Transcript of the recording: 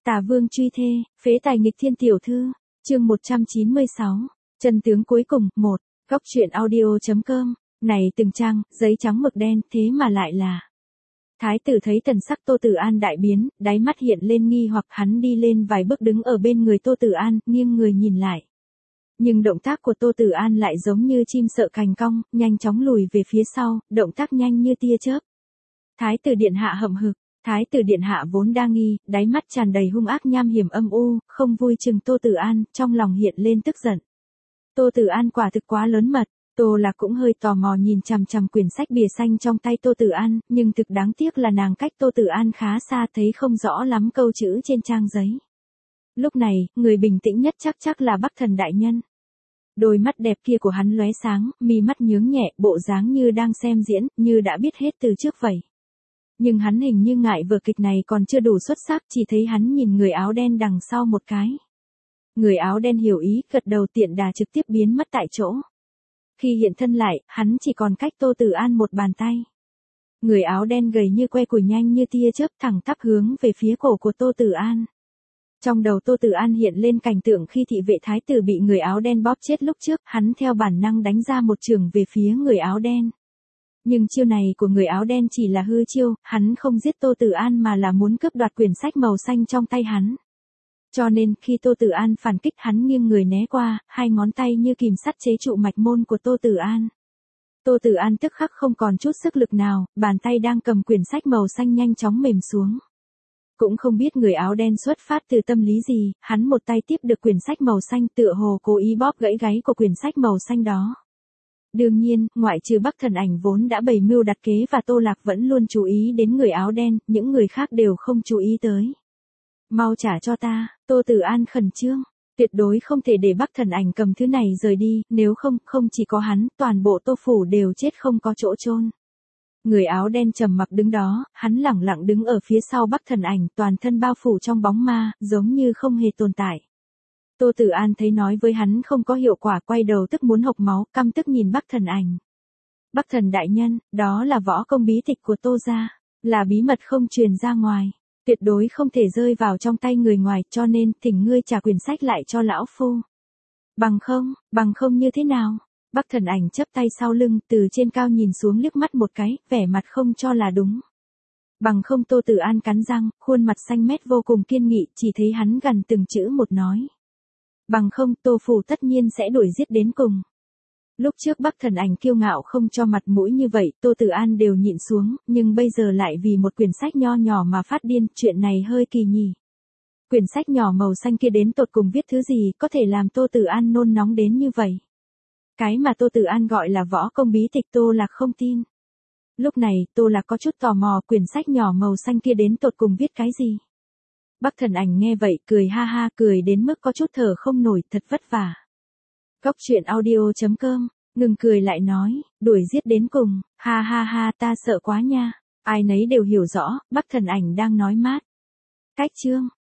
Tả Vương truy thê, phế tài nghịch thiên tiểu thư, chương 196, chân tướng cuối cùng, 1, góc truyện audio.com, này từng trang, giấy trắng mực đen, thế mà lại là. Thái tử thấy thần sắc Tô Tử An đại biến, đáy mắt hiện lên nghi hoặc, hắn đi lên vài bước đứng ở bên người Tô Tử An, nghiêng người nhìn lại. Nhưng động tác của Tô Tử An lại giống như chim sợ cành cong, nhanh chóng lùi về phía sau, động tác nhanh như tia chớp. Thái tử điện hạ hậm hực. Thái tử điện hạ vốn đa nghi, đáy mắt tràn đầy hung ác nham hiểm âm u, không vui chừng Tô Tử An, trong lòng hiện lên tức giận. Tô Tử An quả thực quá lớn mật, Tô Lạc cũng hơi tò mò nhìn chằm chằm quyển sách bìa xanh trong tay Tô Tử An, nhưng thực đáng tiếc là nàng cách Tô Tử An khá xa, thấy không rõ lắm câu chữ trên trang giấy. Lúc này, người bình tĩnh nhất chắc là Bắc Thần đại nhân. Đôi mắt đẹp kia của hắn lóe sáng, mi mắt nhướng nhẹ, bộ dáng như đang xem diễn, như đã biết hết từ trước vậy. Nhưng hắn hình như ngại vở kịch này còn chưa đủ xuất sắc, chỉ thấy hắn nhìn người áo đen đằng sau một cái. Người áo đen hiểu ý, gật đầu, tiện đà trực tiếp biến mất tại chỗ. Khi hiện thân lại, hắn chỉ còn cách Tô Tử An một bàn tay. Người áo đen gầy như que củi, nhanh như tia chớp, thẳng tắp hướng về phía cổ của Tô Tử An. Trong đầu Tô Tử An hiện lên cảnh tượng khi thị vệ thái tử bị người áo đen bóp chết lúc trước, hắn theo bản năng đánh ra một chưởng về phía người áo đen. Nhưng chiêu này của người áo đen chỉ là hư chiêu, hắn không giết Tô Tử An mà là muốn cướp đoạt quyển sách màu xanh trong tay hắn. Cho nên, khi Tô Tử An phản kích, hắn nghiêng người né qua, hai ngón tay như kìm sắt chế trụ mạch môn của Tô Tử An. Tô Tử An tức khắc không còn chút sức lực nào, bàn tay đang cầm quyển sách màu xanh nhanh chóng mềm xuống. Cũng không biết người áo đen xuất phát từ tâm lý gì, hắn một tay tiếp được quyển sách màu xanh, tựa hồ cố ý bóp gãy gáy của quyển sách màu xanh đó. Đương nhiên, ngoại trừ Bắc Thần Ảnh vốn đã bày mưu đặt kế và Tô Lạc vẫn luôn chú ý đến người áo đen, những người khác đều không chú ý tới. Mau trả cho ta, Tô Tử An khẩn trương, tuyệt đối không thể để Bắc Thần Ảnh cầm thứ này rời đi, nếu không, không chỉ có hắn, toàn bộ Tô phủ đều chết không có chỗ chôn. Người áo đen trầm mặc đứng đó, hắn lẳng lặng đứng ở phía sau Bắc Thần Ảnh, toàn thân bao phủ trong bóng ma, giống như không hề tồn tại. Tô Tử An thấy nói với hắn không có hiệu quả, quay đầu tức muốn hộc máu, căm tức nhìn Bắc Thần Ảnh. Bắc Thần đại nhân, đó là võ công bí tịch của Tô gia, là bí mật không truyền ra ngoài, tuyệt đối không thể rơi vào trong tay người ngoài, cho nên thỉnh ngươi trả quyển sách lại cho lão phu. Bằng không như thế nào? Bắc Thần Ảnh chắp tay sau lưng, từ trên cao nhìn xuống liếc mắt một cái, vẻ mặt không cho là đúng. Bằng không, Tô Tử An cắn răng, khuôn mặt xanh mét vô cùng kiên nghị, chỉ thấy hắn gần từng chữ một nói. Bằng không, Tô phủ tất nhiên sẽ đuổi giết đến cùng. Lúc trước Bắc Thần Ảnh kiêu ngạo không cho mặt mũi như vậy, Tô Tử An đều nhịn xuống, nhưng bây giờ lại vì một quyển sách nho nhỏ mà phát điên, chuyện này hơi kỳ nhỉ. Quyển sách nhỏ màu xanh kia đến tột cùng viết thứ gì, có thể làm Tô Tử An nôn nóng đến như vậy. Cái mà Tô Tử An gọi là võ công bí tịch, Tô Lạc không tin. Lúc này, Tô Lạc có chút tò mò, quyển sách nhỏ màu xanh kia đến tột cùng viết cái gì. Bắc Thần Ảnh nghe vậy, cười ha ha, cười đến mức có chút thở không nổi, thật vất vả. Góc truyện audio.com, ngừng cười lại nói, đuổi giết đến cùng, ha ha ha, ta sợ quá nha. Ai nấy đều hiểu rõ, Bắc Thần Ảnh đang nói mát. Cách chương.